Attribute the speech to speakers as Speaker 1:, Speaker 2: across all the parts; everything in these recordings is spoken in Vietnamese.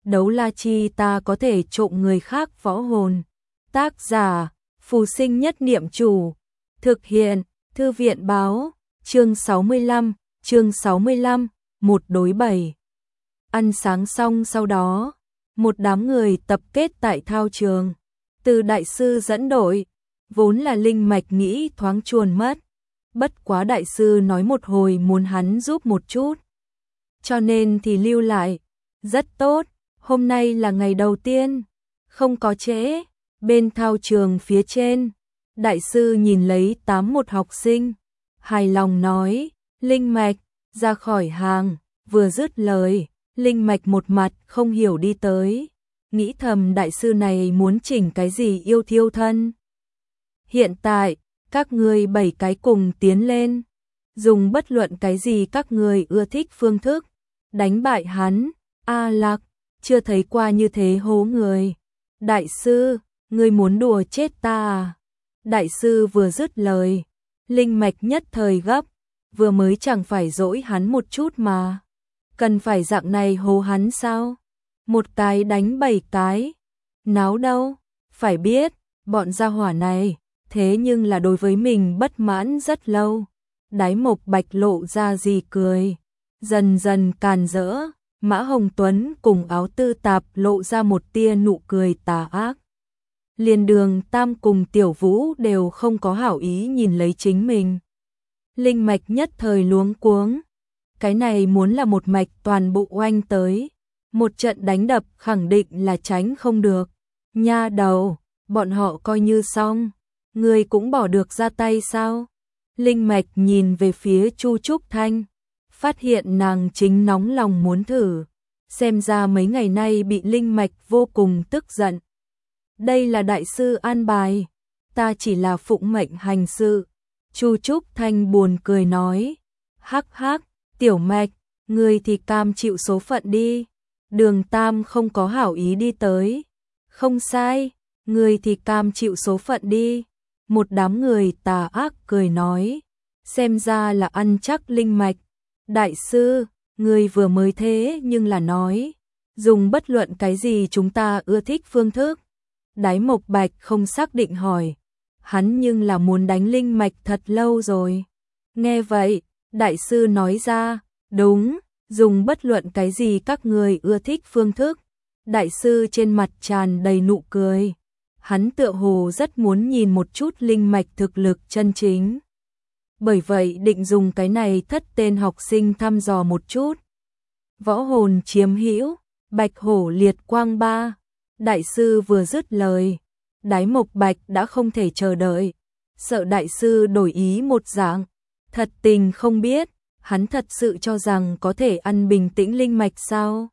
Speaker 1: đấu la chi ta có thể trộm người khác võ hồn. Tác giả, Phù Sinh Nhất Niệm Chủ. Thực hiện, Thư viện báo, chương 65, 1 đối 7. Ăn sáng xong sau đó, một đám người tập kết tại thao trường. Từ đại sư dẫn đội, vốn là Linh Mạch nghĩ thoáng chuồn mất. Bất quá đại sư nói một hồi muốn hắn giúp một chút. Cho nên thì lưu lại. Rất tốt, hôm nay là ngày đầu tiên. Không có trễ, bên thao trường phía trên. Đại sư nhìn lấy 81 học sinh. Hài lòng nói, Linh Mạch, ra khỏi hàng. Vừa dứt lời, Linh Mạch một mặt không hiểu đi tới. Nghĩ thầm đại sư này muốn chỉnh cái gì yêu thiêu thân. Hiện tại, các người 7 cái cùng tiến lên. Dùng bất luận cái gì các người ưa thích phương thức. Đánh bại hắn. A Lạc, chưa thấy qua như thế hố người. Đại sư, ngươi muốn đùa chết ta à? Đại sư vừa dứt lời. Linh Mạch nhất thời gấp. Vừa mới chẳng phải dỗi hắn một chút mà. Cần phải dạng này hố hắn sao? Một cái đánh 7 cái. Náo đâu? Phải biết, bọn gia hỏa này, thế nhưng là đối với mình bất mãn rất lâu. Đái Mộc Bạch lộ ra gì cười. Dần dần càn rỡ, Mã Hồng Tuấn cùng Áo Tư Tạp lộ ra một tia nụ cười tà ác. Liền Đường Tam cùng Tiểu Vũ đều không có hảo ý nhìn lấy chính mình. Linh Mạch nhất thời luống cuống. Cái này muốn là một mạch toàn bộ oanh tới. Một trận đánh đập khẳng định là tránh không được. Nha đầu, bọn họ coi như xong. Người cũng bỏ được ra tay sao? Linh Mạch nhìn về phía Chu Trúc Thanh. Phát hiện nàng chính nóng lòng muốn thử. Xem ra mấy ngày nay bị Linh Mạch vô cùng tức giận. Đây là đại sư an bài. Ta chỉ là phụng mệnh hành sự. Chu Trúc Thanh buồn cười nói. Hắc hắc, Tiểu Mạch, ngươi thì cam chịu số phận đi. Đường Tam không có hảo ý đi tới. Không sai, ngươi thì cam chịu số phận đi. Một đám người tà ác cười nói. Xem ra là ăn chắc Linh Mạch. Đại sư, ngươi vừa mới thế nhưng là nói. Dùng bất luận cái gì chúng ta ưa thích phương thức. Đái Mộc Bạch không xác định hỏi. Hắn nhưng là muốn đánh Linh Mạch thật lâu rồi. Nghe vậy, đại sư nói ra. Đúng, dùng bất luận cái gì các người ưa thích phương thức. Đại sư trên mặt tràn đầy nụ cười. Hắn tựa hồ rất muốn nhìn một chút Linh Mạch thực lực chân chính. Bởi vậy định dùng cái này thất tên học sinh thăm dò một chút. Võ hồn chiếm hữu, Bạch Hổ liệt quang 3. Đại sư vừa dứt lời. Đái Mộc Bạch đã không thể chờ đợi. Sợ đại sư đổi ý một dạng. Thật tình không biết. Hắn thật sự cho rằng có thể ăn bình tĩnh Linh Mạch sao?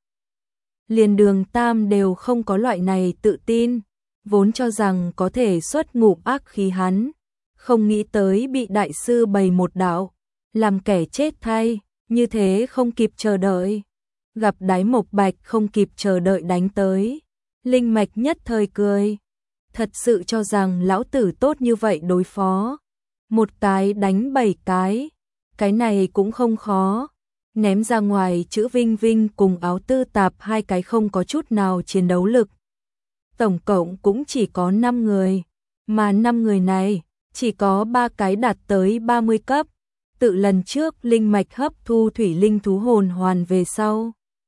Speaker 1: Liền Đường Tam đều không có loại này tự tin, vốn cho rằng có thể xuất ngụm ác khí hắn, không nghĩ tới bị đại sư bày một đạo, làm kẻ chết thay, như thế không kịp chờ đợi. Gặp Đái Mộc Bạch không kịp chờ đợi đánh tới, Linh Mạch nhất thời cười, thật sự cho rằng lão tử tốt như vậy đối phó, một cái đánh 7 cái. Cái này cũng không khó. Ném ra ngoài chữ Vinh Vinh cùng Áo Tư Tạp 2 cái không có chút nào chiến đấu lực. Tổng cộng cũng chỉ có 5 người. Mà 5 người này, chỉ có 3 cái đạt tới 30 cấp. Tự lần trước Linh Mạch hấp thu thủy linh thú hồn hoàn về sau.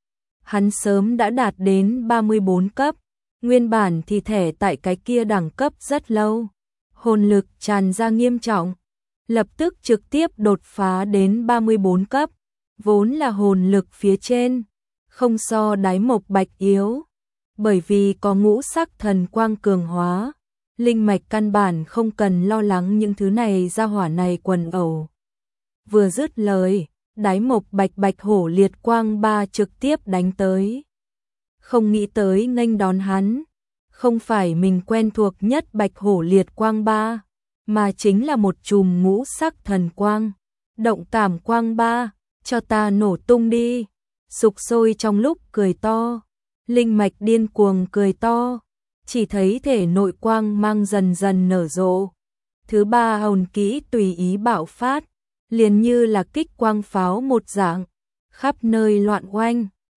Speaker 1: Hắn sớm đã đạt đến 34 cấp. Nguyên bản thì thẻ tại cái kia đẳng cấp rất lâu. Hồn lực tràn ra nghiêm trọng. Lập tức trực tiếp đột phá đến 34 cấp, vốn là hồn lực phía trên, không so Đái Mộc Bạch yếu, bởi vì có ngũ sắc thần quang cường hóa, Linh Mạch căn bản không cần lo lắng những thứ này ra hỏa này quần ẩu. Vừa dứt lời, Đái Mộc Bạch Bạch Hổ liệt quang 3 trực tiếp đánh tới. Không nghĩ tới nghênh đón hắn, không phải mình quen thuộc nhất Bạch Hổ liệt quang 3. Mà chính là một chùm ngũ sắc thần quang, động cảm quang 3, cho ta nổ tung đi, sục sôi trong lúc cười to, Linh Mạch điên cuồng cười to, chỉ thấy thể nội quang mang dần dần nở rộ, thứ 3 hồn kỹ tùy ý bạo phát, liền như là kích quang pháo một dạng, khắp nơi loạn oanh,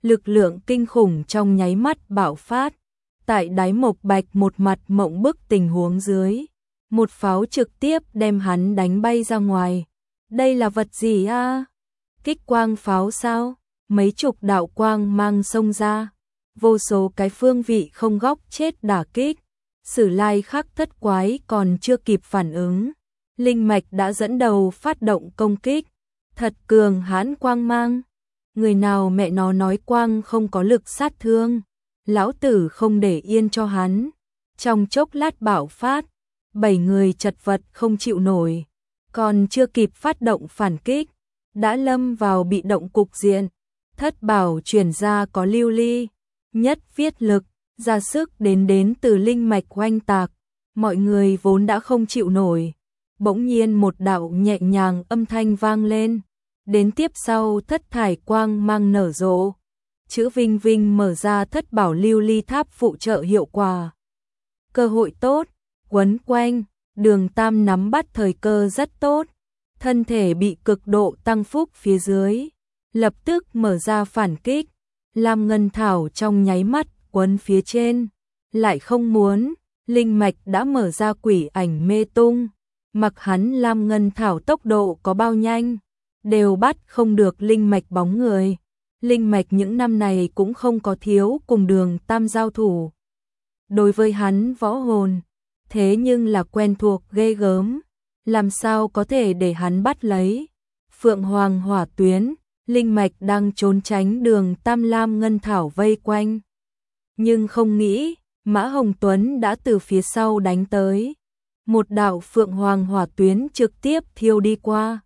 Speaker 1: lực lượng kinh khủng trong nháy mắt bạo phát. Tại Đái Mộc Bạch một mặt mộng bức tình huống dưới, một pháo trực tiếp đem hắn đánh bay ra ngoài. Đây là vật gì a? Kích quang pháo sao? Mấy chục đạo quang mang xông ra, vô số cái phương vị không góc chết đả kích. Sử Lai Khắc thất quái còn chưa kịp phản ứng, linh mạch đã dẫn đầu phát động công kích. Thật cường hãn quang mang. Người nào mẹ nó nói quang không có lực sát thương, lão tử không để yên cho hắn. Trong chốc lát bạo phát, 7 người chật vật không chịu nổi, còn chưa kịp phát động phản kích, đã lâm vào bị động cục diện. Thất bảo chuyển ra có lưu ly, nhất viết lực, ra sức đến từ linh mạch oanh tạc. Mọi người vốn đã không chịu nổi, bỗng nhiên một đạo nhẹ nhàng âm thanh vang lên. Đến tiếp sau thất thải quang mang nở rộ, chữ Vinh Vinh mở ra thất bảo lưu ly tháp phụ trợ hiệu quả. Cơ hội tốt, quấn quanh, Đường Tam nắm bắt thời cơ rất tốt, thân thể bị cực độ tăng phúc phía dưới, lập tức mở ra phản kích. Lam Ngân Thảo trong nháy mắt quấn phía trên, lại không muốn, linh mạch đã mở ra quỷ ảnh mê tung, mặc hắn Lam Ngân Thảo tốc độ có bao nhanh, đều bắt không được linh mạch bóng người. Linh mạch những năm này cũng không có thiếu cùng Đường Tam giao thủ. Đối với hắn võ hồn, thế nhưng là quen thuộc ghê gớm, làm sao có thể để hắn bắt lấy. Phượng Hoàng hỏa tuyến, linh mạch đang trốn tránh Đường Tam Lam Ngân Thảo vây quanh. Nhưng không nghĩ, Mã Hồng Tuấn đã từ phía sau đánh tới. Một đạo Phượng Hoàng hỏa tuyến trực tiếp thiêu đi qua.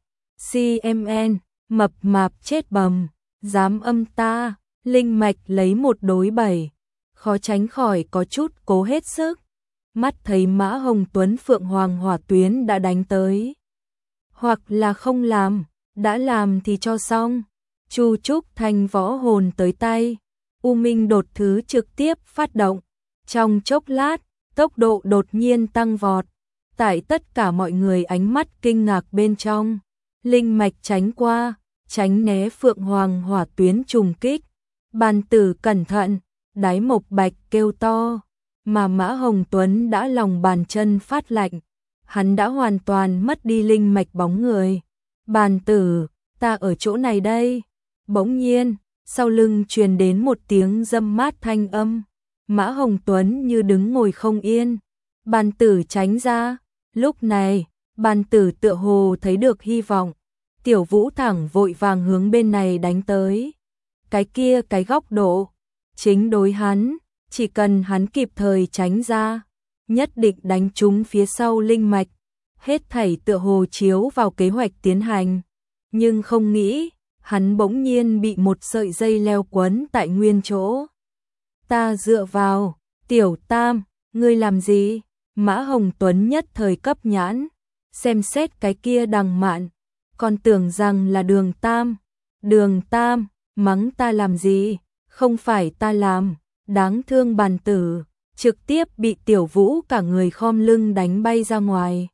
Speaker 1: CMN, mập mạp chết bầm, dám âm ta, linh mạch lấy 1-7, khó tránh khỏi có chút cố hết sức. Mắt thấy Mã Hồng Tuấn Phượng Hoàng hỏa tuyến đã đánh tới. Hoặc là không làm, đã làm thì cho xong. Chu Trúc Thanh võ hồn tới tay, U Minh đột thứ trực tiếp phát động. Trong chốc lát, tốc độ đột nhiên tăng vọt. Tại tất cả mọi người ánh mắt kinh ngạc bên trong, linh mạch tránh qua, tránh né Phượng Hoàng hỏa tuyến trùng kích. Bàn tử cẩn thận, Đái Mộc Bạch kêu to, mà Mã Hồng Tuấn đã lòng bàn chân phát lạnh. Hắn đã hoàn toàn mất đi linh mạch bóng người. Bàn tử, ta ở chỗ này đây. Bỗng nhiên, sau lưng truyền đến một tiếng râm mát thanh âm. Mã Hồng Tuấn như đứng ngồi không yên. Bàn tử tránh ra. Lúc này, bàn tử tựa hồ thấy được hy vọng. Tiểu Vũ thẳng vội vàng hướng bên này đánh tới. Cái kia cái góc độ, chính đối hắn, chỉ cần hắn kịp thời tránh ra, nhất định đánh trúng phía sau linh mạch. Hết thảy tựa hồ chiếu vào kế hoạch tiến hành. Nhưng không nghĩ, hắn bỗng nhiên bị một sợi dây leo quấn tại nguyên chỗ. Ta dựa vào, Tiểu Tam, ngươi làm gì? Mã Hồng Tuấn nhất thời cấp nhãn, xem xét cái kia đằng mạn, còn tưởng rằng là Đường Tam. Đường Tam, mắng ta làm gì? Không phải ta làm, đáng thương bàn tử, trực tiếp bị Tiểu Vũ cả người khom lưng đánh bay ra ngoài.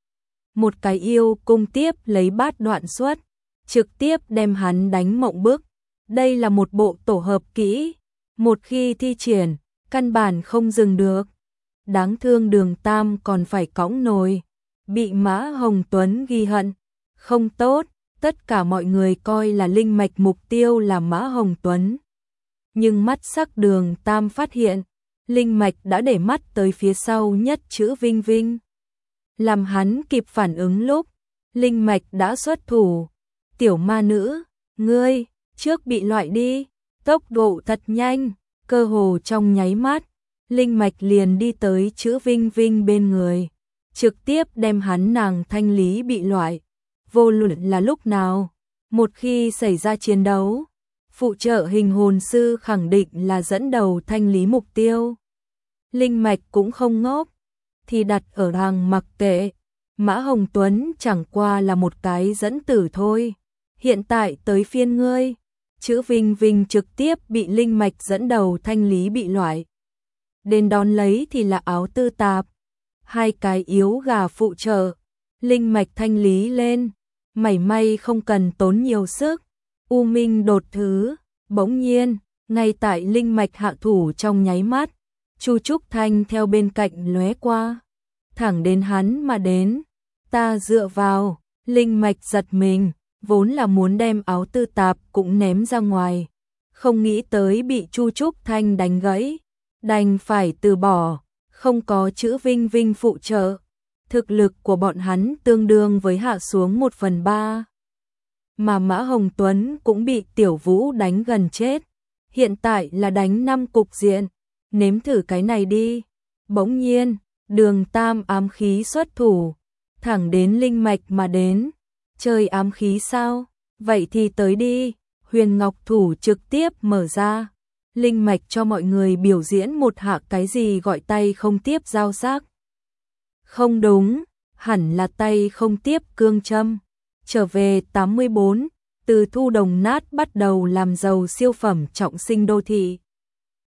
Speaker 1: Một cái yêu cung tiếp lấy bát đoạn xuất, trực tiếp đem hắn đánh mộng bức. Đây là một bộ tổ hợp kỹ, một khi thi triển, căn bản không dừng được. Đáng thương Đường Tam còn phải cõng nồi, bị Mã Hồng Tuấn ghi hận. Không tốt, tất cả mọi người coi là linh mạch mục tiêu là Mã Hồng Tuấn. Nhưng mắt sắc Đường Tam phát hiện, linh mạch đã để mắt tới phía sau nhất chữ Vinh Vinh. Làm hắn kịp phản ứng lúc, linh mạch đã xuất thủ. Tiểu ma nữ, ngươi, trước bị loại đi, tốc độ thật nhanh, cơ hồ trong nháy mắt, linh mạch liền đi tới chữ Vinh Vinh bên người, trực tiếp đem hắn nàng thanh lý bị loại. Vô luận là lúc nào, một khi xảy ra chiến đấu, phụ trợ hình hồn sư khẳng định là dẫn đầu thanh lý mục tiêu. Linh mạch cũng không ngốc, thì đặt ở hàng mặc kệ. Mã Hồng Tuấn chẳng qua là một cái dẫn tử thôi. Hiện tại tới phiên ngươi. Chữ Vinh Vinh trực tiếp bị linh mạch dẫn đầu thanh lý bị loại. Đến đón lấy thì là áo tư tạp. Hai cái yếu gà phụ trợ. Linh mạch thanh lý lên. Mảy may không cần tốn nhiều sức. U Minh đột thứ. Bỗng nhiên, Ngay tại linh mạch hạ thủ trong nháy mắt, Chu Trúc Thanh theo bên cạnh lóe qua, thẳng đến hắn mà đến. Ta dựa vào, linh mạch giật mình, vốn là muốn đem áo tư tạp cũng ném ra ngoài, không nghĩ tới bị Chu Trúc Thanh đánh gãy, đành phải từ bỏ, không có chữ Vinh Vinh phụ trợ. Thực lực của bọn hắn tương đương với hạ xuống 1/3. Mà Mã Hồng Tuấn cũng bị Tiểu Vũ đánh gần chết. Hiện tại là đánh 5 cục diện, nếm thử cái này đi. Bỗng nhiên, Đường Tam ám khí xuất thủ, thẳng đến linh mạch mà đến. Chơi ám khí sao? Vậy thì tới đi. Huyền Ngọc Thủ trực tiếp mở ra. Linh mạch cho mọi người biểu diễn một hạ cái gì gọi tay không tiếp giao sắc. Không đúng, hẳn là tay không tiếp cương châm. Trở về 84, từ thu đồng nát bắt đầu làm giàu siêu phẩm trọng sinh đô thị.